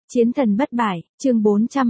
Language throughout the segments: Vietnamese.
Chiến thần bất bại, chương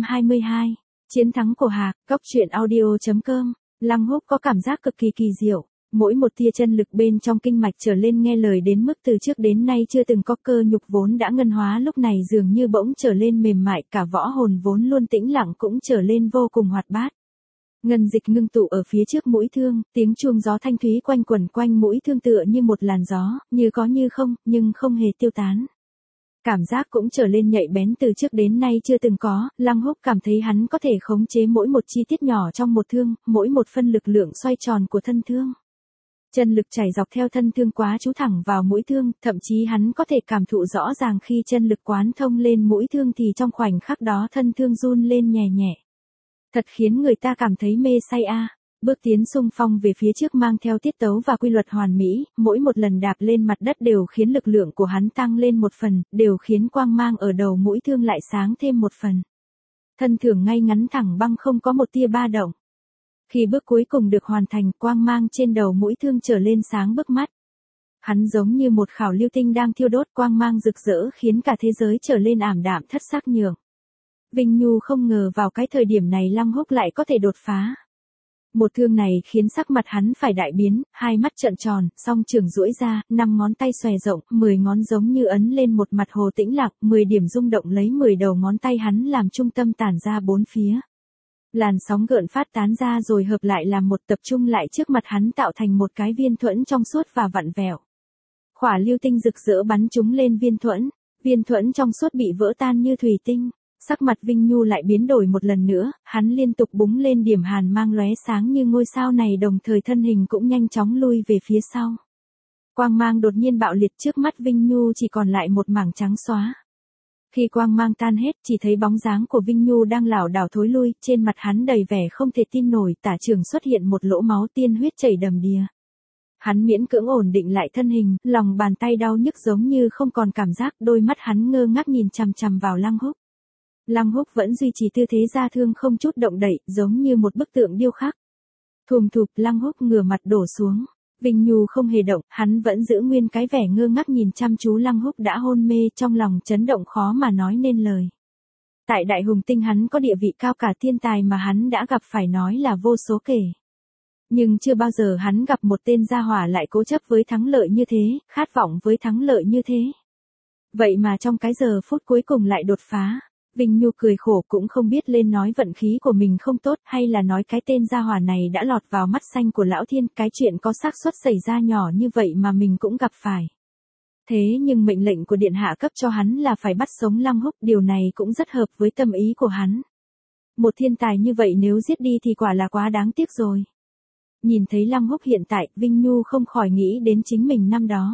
422. Chiến thắng của Hạc, Cốc truyện audio.com. Lăng Húc có cảm giác cực kỳ kỳ diệu, mỗi một tia chân lực bên trong kinh mạch trở lên nghe lời đến mức từ trước đến nay chưa từng có, cơ nhục vốn đã ngân hóa lúc này dường như bỗng trở lên mềm mại, cả võ hồn vốn luôn tĩnh lặng cũng trở lên vô cùng hoạt bát. Ngân dịch ngưng tụ ở phía trước mũi thương, tiếng chuông gió thanh thúy quanh quẩn quanh mũi thương tựa như một làn gió, như có như không, nhưng không hề tiêu tán. Cảm giác cũng trở lên nhạy bén từ trước đến nay chưa từng có, Lăng Húc cảm thấy hắn có thể khống chế mỗi một chi tiết nhỏ trong một thương, mỗi một phân lực lượng xoay tròn của thân thương. Chân lực chảy dọc theo thân thương quá chú thẳng vào mũi thương, thậm chí hắn có thể cảm thụ rõ ràng khi chân lực quán thông lên mũi thương thì trong khoảnh khắc đó thân thương run lên nhẹ nhẹ. Thật khiến người ta cảm thấy mê say a. Bước tiến xung phong về phía trước mang theo tiết tấu và quy luật hoàn mỹ, mỗi một lần đạp lên mặt đất đều khiến lực lượng của hắn tăng lên một phần, đều khiến quang mang ở đầu mũi thương lại sáng thêm một phần. Thân thường ngay ngắn thẳng băng không có một tia ba động. Khi bước cuối cùng được hoàn thành, quang mang trên đầu mũi thương trở lên sáng bức mắt. Hắn giống như một khảo lưu tinh đang thiêu đốt, quang mang rực rỡ khiến cả thế giới trở lên ảm đạm thất sắc nhường. Vinh Nhu không ngờ vào cái thời điểm này Lăng Húc lại có thể đột phá. Một thương này khiến sắc mặt hắn phải đại biến, hai mắt trợn tròn, song trường duỗi ra, 5 ngón tay xòe rộng, 10 ngón giống như ấn lên một mặt hồ tĩnh lặng, 10 điểm rung động lấy 10 đầu ngón tay hắn làm trung tâm tản ra bốn phía. Làn sóng gợn phát tán ra rồi hợp lại làm một, tập trung lại trước mặt hắn tạo thành một cái viên thuẫn trong suốt và vặn vẹo. Khỏa lưu tinh rực rỡ bắn trúng lên viên thuẫn trong suốt bị vỡ tan như thủy tinh. Sắc mặt Vinh Nhu lại biến đổi một lần nữa, hắn liên tục búng lên điểm hàn mang lóe sáng như ngôi sao này, đồng thời thân hình cũng nhanh chóng lui về phía sau. Quang mang đột nhiên bạo liệt, trước mắt Vinh Nhu chỉ còn lại một mảng trắng xóa. Khi quang mang tan hết, chỉ thấy bóng dáng của Vinh Nhu đang lảo đảo thối lui, trên mặt hắn đầy vẻ không thể tin nổi, tả trường xuất hiện một lỗ máu, tiên huyết chảy đầm đìa. Hắn miễn cưỡng ổn định lại thân hình, lòng bàn tay đau nhức giống như không còn cảm giác, đôi mắt hắn ngơ ngác nhìn chằm chằm vào Lăng Húc. Lăng Húc vẫn duy trì tư thế ra thương không chút động đậy, giống như một bức tượng điêu khắc. Thùm thụp, Lăng Húc ngửa mặt đổ xuống. Vinh Nhu không hề động, hắn vẫn giữ nguyên cái vẻ ngơ ngác nhìn chăm chú Lăng Húc đã hôn mê, trong lòng chấn động khó mà nói nên lời. Tại Đại Hùng Tinh hắn có địa vị cao, cả thiên tài mà hắn đã gặp phải nói là vô số kể. Nhưng chưa bao giờ hắn gặp một tên gia hỏa lại cố chấp với thắng lợi như thế, khát vọng với thắng lợi như thế. Vậy mà trong cái giờ phút cuối cùng lại đột phá. Vinh Nhu cười khổ, cũng không biết lên nói vận khí của mình không tốt hay là nói cái tên gia hỏa này đã lọt vào mắt xanh của Lão Thiên, cái chuyện có xác suất xảy ra nhỏ như vậy mà mình cũng gặp phải. Thế nhưng mệnh lệnh của Điện Hạ cấp cho hắn là phải bắt sống Lăng Húc, điều này cũng rất hợp với tâm ý của hắn. Một thiên tài như vậy nếu giết đi thì quả là quá đáng tiếc rồi. Nhìn thấy Lăng Húc hiện tại, Vinh Nhu không khỏi nghĩ đến chính mình năm đó.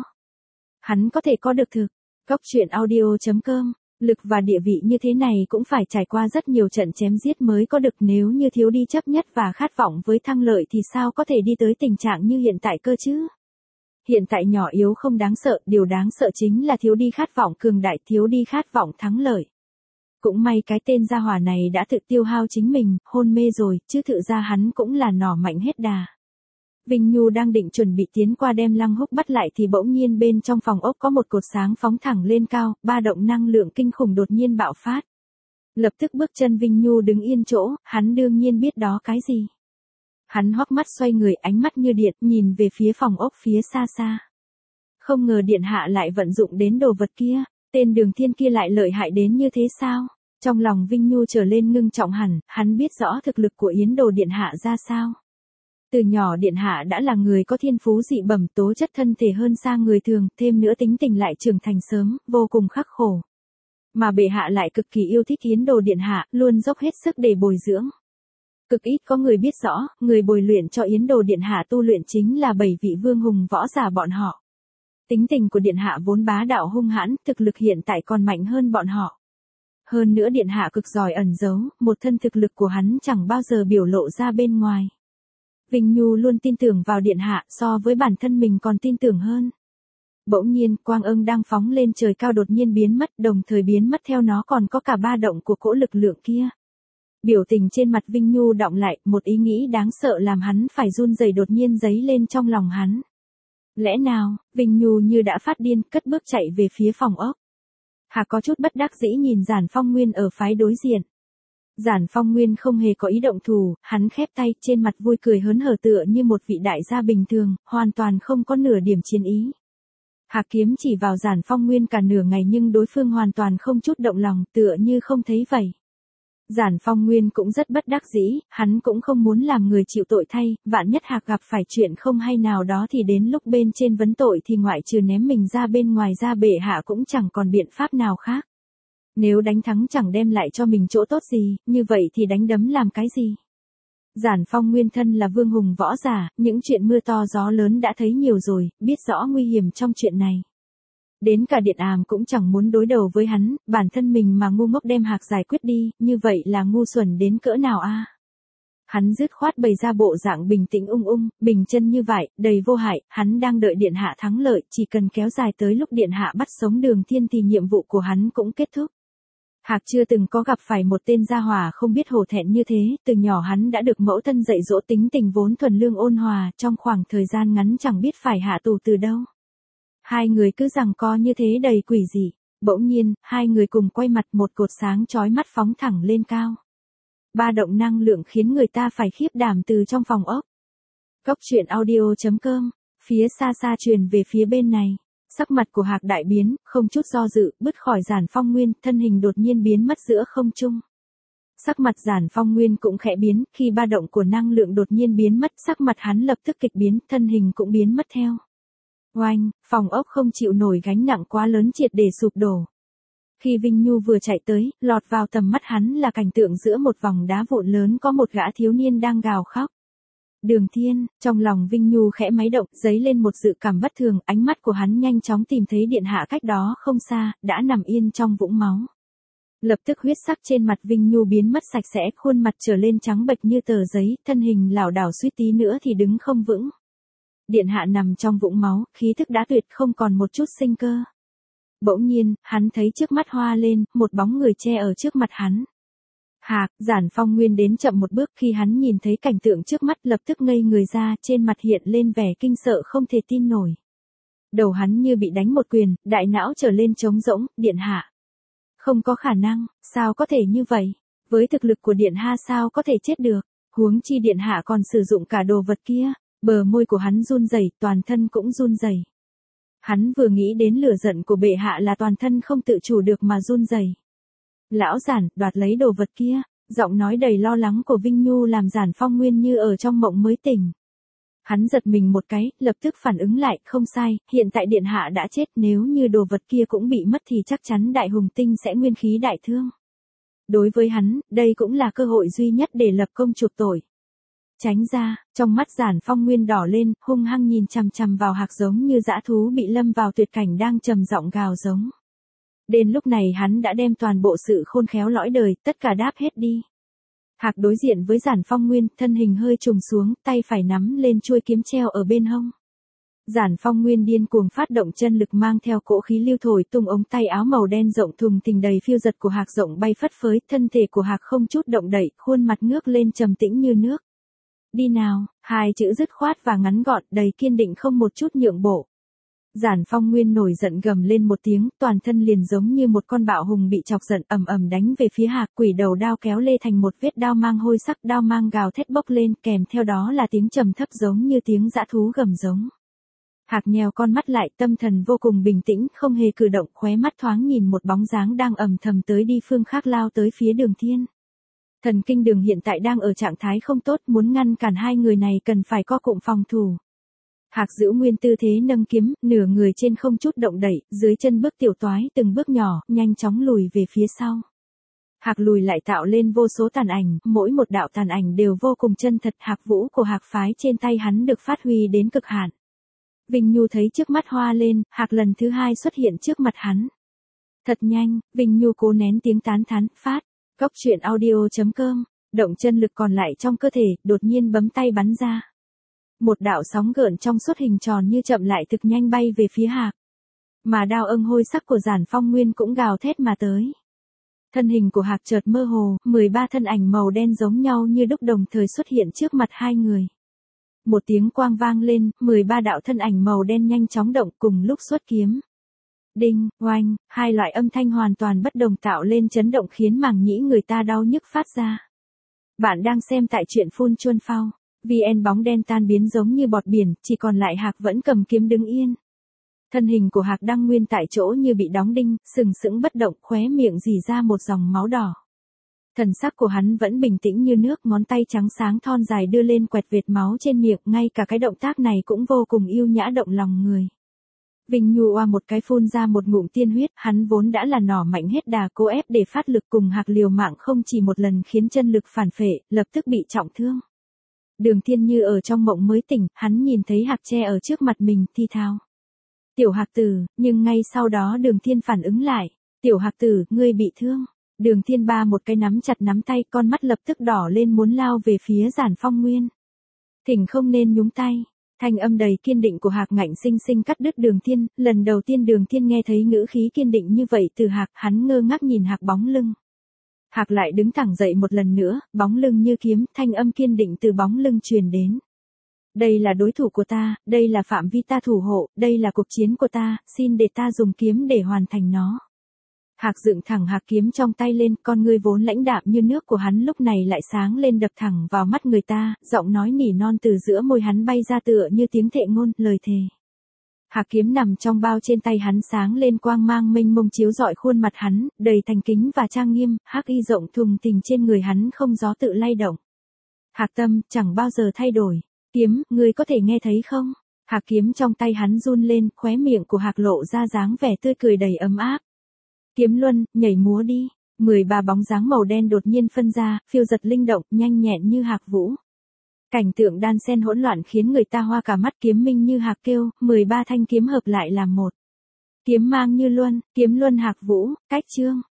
Hắn có thể có được thực, Cốc truyện audio.com. Lực và địa vị như thế này cũng phải trải qua rất nhiều trận chém giết mới có được, nếu như thiếu đi chấp nhất và khát vọng với thắng lợi thì sao có thể đi tới tình trạng như hiện tại cơ chứ? Hiện tại nhỏ yếu không đáng sợ, điều đáng sợ chính là thiếu đi khát vọng cường đại, thiếu đi khát vọng thắng lợi. Cũng may cái tên gia hỏa này đã tự tiêu hao chính mình, hôn mê rồi, chứ thực ra hắn cũng là nỏ mạnh hết đà. Vinh Nhu đang định chuẩn bị tiến qua đem Lăng Húc bắt lại thì bỗng nhiên bên trong phòng ốc có một cột sáng phóng thẳng lên cao, ba động năng lượng kinh khủng đột nhiên bạo phát. Lập tức bước chân Vinh Nhu đứng yên chỗ, hắn đương nhiên biết đó cái gì. Hắn hoắc mắt xoay người, ánh mắt như điện, nhìn về phía phòng ốc phía xa xa. Không ngờ Điện Hạ lại vận dụng đến đồ vật kia, tên Đường Thiên kia lại lợi hại đến như thế sao? Trong lòng Vinh Nhu trở lên ngưng trọng hẳn, hắn biết rõ thực lực của Yến Đồ Điện Hạ ra sao. Từ nhỏ Điện Hạ đã là người có thiên phú dị bẩm, tố chất thân thể hơn xa người thường, thêm nữa tính tình lại trưởng thành sớm, vô cùng khắc khổ. Mà bệ hạ lại cực kỳ yêu thích Yến Đồ Điện Hạ, luôn dốc hết sức để bồi dưỡng. Cực ít có người biết rõ, người bồi luyện cho Yến Đồ Điện Hạ tu luyện chính là 7 vị vương hùng võ giả bọn họ. Tính tình của Điện Hạ vốn bá đạo hung hãn, thực lực hiện tại còn mạnh hơn bọn họ. Hơn nữa Điện Hạ cực giỏi ẩn giấu, một thân thực lực của hắn chẳng bao giờ biểu lộ ra bên ngoài. Vinh Nhu luôn tin tưởng vào Điện Hạ, so với bản thân mình còn tin tưởng hơn. Bỗng nhiên, quang ưng đang phóng lên trời cao đột nhiên biến mất, đồng thời biến mất theo nó còn có cả ba động của cỗ lực lượng kia. Biểu tình trên mặt Vinh Nhu đọng lại, một ý nghĩ đáng sợ làm hắn phải run rẩy đột nhiên dấy lên trong lòng hắn. Lẽ nào, Vinh Nhu như đã phát điên, cất bước chạy về phía phòng ốc. Hạc có chút bất đắc dĩ nhìn Giản Phong Nguyên ở phái đối diện. Giản Phong Nguyên không hề có ý động thủ, hắn khép tay, trên mặt vui cười hớn hở tựa như một vị đại gia bình thường, hoàn toàn không có nửa điểm chiến ý. Hạc kiếm chỉ vào Giản Phong Nguyên cả nửa ngày nhưng đối phương hoàn toàn không chút động lòng, tựa như không thấy vậy. Giản Phong Nguyên cũng rất bất đắc dĩ, hắn cũng không muốn làm người chịu tội thay, vạn nhất Hạc gặp phải chuyện không hay nào đó thì đến lúc bên trên vấn tội thì ngoại trừ ném mình ra bên ngoài ra bệ hạ cũng chẳng còn biện pháp nào khác. Nếu đánh thắng chẳng đem lại cho mình chỗ tốt gì, như vậy thì đánh đấm làm cái gì? Giản Phong Nguyên thân là vương hùng võ giả, những chuyện mưa to gió lớn đã thấy nhiều rồi, biết rõ nguy hiểm trong chuyện này. Đến cả Điện Àm cũng chẳng muốn đối đầu với hắn, bản thân mình mà ngu ngốc đem Hạc giải quyết đi, như vậy là ngu xuẩn đến cỡ nào a? Hắn dứt khoát bày ra bộ dạng bình tĩnh bình chân như vậy, đầy vô hại, hắn đang đợi Điện Hạ thắng lợi, chỉ cần kéo dài tới lúc Điện Hạ bắt sống Đường Thiên thì nhiệm vụ của hắn cũng kết thúc. Hạc chưa từng có gặp phải một tên gia hỏa không biết hổ thẹn như thế, từ nhỏ hắn đã được mẫu thân dạy dỗ tính tình vốn thuần lương ôn hòa, trong khoảng thời gian ngắn chẳng biết phải hạ tù từ đâu. Hai người cứ giằng co như thế đầy quỷ dị, bỗng nhiên, hai người cùng quay mặt, một cột sáng chói mắt phóng thẳng lên cao. Ba động năng lượng khiến người ta phải khiếp đảm từ trong phòng ốc. Cốc truyện audio.com, phía xa xa truyền về phía bên này. Sắc mặt của Hạc đại biến, không chút do dự, bứt khỏi Giản Phong Nguyên, thân hình đột nhiên biến mất giữa không trung. Sắc mặt Giản Phong Nguyên cũng khẽ biến, khi ba động của năng lượng đột nhiên biến mất, sắc mặt hắn lập tức kịch biến, thân hình cũng biến mất theo. Oanh, phòng ốc không chịu nổi gánh nặng quá lớn triệt để sụp đổ. Khi Vinh Nhu vừa chạy tới, lọt vào tầm mắt hắn là cảnh tượng giữa một vòng đá vụn lớn có một gã thiếu niên đang gào khóc. Đường Thiên, trong lòng Vinh Nhu khẽ máy động, dấy lên một dự cảm bất thường, ánh mắt của hắn nhanh chóng tìm thấy Điện Hạ cách đó không xa, đã nằm yên trong vũng máu. Lập tức huyết sắc trên mặt Vinh Nhu biến mất sạch sẽ, khuôn mặt trở lên trắng bệch như tờ giấy, thân hình lảo đảo suýt tí nữa thì đứng không vững. Điện Hạ nằm trong vũng máu, khí thức đã tuyệt, không còn một chút sinh cơ. Bỗng nhiên, hắn thấy trước mắt hoa lên, một bóng người che ở trước mặt hắn. Hạc, Giản Phong Nguyên đến chậm một bước, khi hắn nhìn thấy cảnh tượng trước mắt lập tức ngây người ra, trên mặt hiện lên vẻ kinh sợ không thể tin nổi. Đầu hắn như bị đánh một quyền, đại não trở lên trống rỗng, Điện Hạ. Không có khả năng, sao có thể như vậy? Với thực lực của Điện Hạ sao có thể chết được? Huống chi Điện Hạ còn sử dụng cả đồ vật kia. Bờ môi của hắn run rẩy, toàn thân cũng run rẩy. Hắn vừa nghĩ đến lửa giận của bệ hạ là toàn thân không tự chủ được mà run rẩy. Lão Giản, đoạt lấy đồ vật kia, giọng nói đầy lo lắng của Vinh Nhu làm Giản Phong Nguyên như ở trong mộng mới tỉnh. Hắn giật mình một cái, lập tức phản ứng lại, không sai, hiện tại Điện Hạ đã chết, nếu như đồ vật kia cũng bị mất thì chắc chắn Đại Hùng Tinh sẽ nguyên khí đại thương. Đối với hắn, đây cũng là cơ hội duy nhất để lập công chuộc tội. Tránh ra, trong mắt Giản Phong Nguyên đỏ lên, hung hăng nhìn chằm chằm vào Hạc giống như dã thú bị lâm vào tuyệt cảnh đang trầm giọng gào giống. Đến lúc này hắn đã đem toàn bộ sự khôn khéo lõi đời, tất cả đáp hết đi. Hạc đối diện với Giản Phong Nguyên, thân hình hơi trùng xuống, tay phải nắm lên chuôi kiếm treo ở bên hông. Giản Phong Nguyên điên cuồng phát động chân lực mang theo cỗ khí lưu thổi tung ống tay áo màu đen rộng thùng thình đầy phiêu giật của Hạc rộng bay phất phới, thân thể của Hạc không chút động đậy, khuôn mặt ngước lên trầm tĩnh như nước. Đi nào, hai chữ dứt khoát và ngắn gọn, đầy kiên định không một chút nhượng bộ. Giản Phong Nguyên nổi giận gầm lên một tiếng, toàn thân liền giống như một con bạo hùng bị chọc giận ầm ầm đánh về phía Hạc, quỷ đầu đao kéo lê thành một vết đao mang hôi sắc, đao mang gào thét bốc lên, kèm theo đó là tiếng trầm thấp giống như tiếng dã thú gầm giống. Hạc nheo con mắt lại, tâm thần vô cùng bình tĩnh, không hề cử động, khóe mắt thoáng nhìn một bóng dáng đang ầm thầm tới đi phương khác lao tới phía Đường Thiên. Thần kinh Đường hiện tại đang ở trạng thái không tốt, muốn ngăn cản hai người này cần phải có cụm phòng thủ. Hạc giữ nguyên tư thế nâng kiếm, nửa người trên không chút động đậy, dưới chân bước tiểu toái từng bước nhỏ, nhanh chóng lùi về phía sau. Hạc lùi lại tạo lên vô số tàn ảnh, mỗi một đạo tàn ảnh đều vô cùng chân thật, Hạc vũ của Hạc phái trên tay hắn được phát huy đến cực hạn. Vinh Nhu thấy trước mắt hoa lên, Hạc lần thứ hai xuất hiện trước mặt hắn. Thật nhanh, Vinh Nhu cố nén tiếng tán thán, phát. Cốc truyện audio.com, động chân lực còn lại trong cơ thể, đột nhiên bấm tay bắn ra. Một đạo sóng gợn trong suốt hình tròn như chậm lại thực nhanh bay về phía Hạc. Mà đao âng hôi sắc của Giản Phong Nguyên cũng gào thét mà tới. Thân hình của Hạc chợt mơ hồ, 13 thân ảnh màu đen giống nhau như đúc đồng thời xuất hiện trước mặt hai người. Một tiếng quang vang lên, 13 đạo thân ảnh màu đen nhanh chóng động cùng lúc xuất kiếm. Đinh, oanh, hai loại âm thanh hoàn toàn bất đồng tạo lên chấn động khiến màng nhĩ người ta đau nhức phát ra. Bạn đang xem tại truyện Phun Chuôn Phao. VN bóng đen tan biến giống như bọt biển, chỉ còn lại Hạc vẫn cầm kiếm đứng yên. Thân hình của Hạc đang nguyên tại chỗ như bị đóng đinh, sừng sững bất động, khóe miệng rỉ ra một dòng máu đỏ. Thần sắc của hắn vẫn bình tĩnh như nước, ngón tay trắng sáng thon dài đưa lên quẹt vệt máu trên miệng, ngay cả cái động tác này cũng vô cùng yêu nhã động lòng người. Vinh Nhu oa một cái phun ra một ngụm tiên huyết, hắn vốn đã là nỏ mạnh hết đà cố ép để phát lực cùng Hạc liều mạng không chỉ một lần khiến chân lực phản phệ, lập tức bị trọng thương. Đường Thiên như ở trong mộng mới tỉnh, hắn nhìn thấy Hạc che ở trước mặt mình, thi thào. Tiểu Hạc tử, nhưng ngay sau đó Đường Thiên phản ứng lại. Tiểu Hạc tử, ngươi bị thương. Đường Thiên ba một cái nắm chặt nắm tay, con mắt lập tức đỏ lên muốn lao về phía Giản Phong Nguyên. Thỉnh không nên nhúng tay. Thanh âm đầy kiên định của Hạc ngạnh sinh sinh cắt đứt Đường Thiên, lần đầu tiên Đường Thiên nghe thấy ngữ khí kiên định như vậy từ Hạc, hắn ngơ ngác nhìn Hạc bóng lưng. Hạc lại đứng thẳng dậy một lần nữa, bóng lưng như kiếm, thanh âm kiên định từ bóng lưng truyền đến. Đây là đối thủ của ta, đây là phạm vi ta thủ hộ, đây là cuộc chiến của ta, xin để ta dùng kiếm để hoàn thành nó. Hạc dựng thẳng Hạc kiếm trong tay lên, con ngươi vốn lãnh đạm như nước của hắn lúc này lại sáng lên đập thẳng vào mắt người ta, giọng nói nỉ non từ giữa môi hắn bay ra tựa như tiếng thệ ngôn, lời thề. Hạc kiếm nằm trong bao trên tay hắn sáng lên quang mang mênh mông chiếu rọi khuôn mặt hắn, đầy thành kính và trang nghiêm, hắc y rộng thùng thình trên người hắn không gió tự lay động. Hạc tâm, chẳng bao giờ thay đổi. Kiếm, ngươi có thể nghe thấy không? Hạc kiếm trong tay hắn run lên, khóe miệng của Hạc lộ ra dáng vẻ tươi cười đầy ấm áp. Kiếm luân, nhảy múa đi. 13 bóng dáng màu đen đột nhiên phân ra, phiêu giật linh động, nhanh nhẹn như hạc vũ. Cảnh tượng đan xen hỗn loạn khiến người ta hoa cả mắt, kiếm minh như hạc kêu, 13 thanh kiếm hợp lại làm một. Kiếm mang như luân, kiếm luân hạc vũ, cách chương.